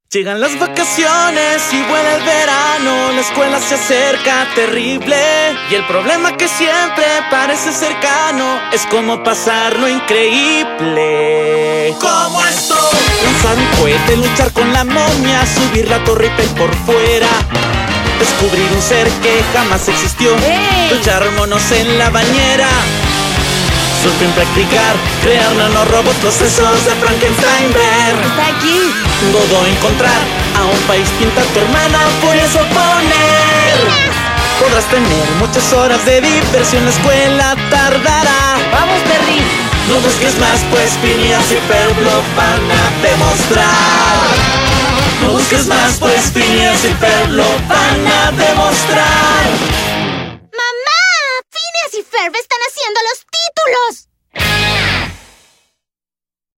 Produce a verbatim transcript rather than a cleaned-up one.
Llegan las vacaciones y vuela el verano, la escuela se acerca terrible y el problema que siempre parece cercano es cómo pasar lo increíble. ¿Cómo esto? Lanzar un cohete, luchar con la momia, subir la torre Eiffel por fuera, descubrir un ser que jamás existió, ¡Ey! luchar monos en la bañera, surfing practicar, crear nanorobots, procesos de Frankenstein ver. ¡Está aquí! Todo encontrar, a un país pintar tu hermana, furioso poner. Podrás tener muchas horas de diversión, la escuela tardará. ¡Vamos, Perry! No busques más, pues Phineas y Ferb lo van a demostrar. No busques más, pues Phineas y Ferb lo van a demostrar. ¡Mamá! ¡Phineas y Ferb están haciendo los títulos!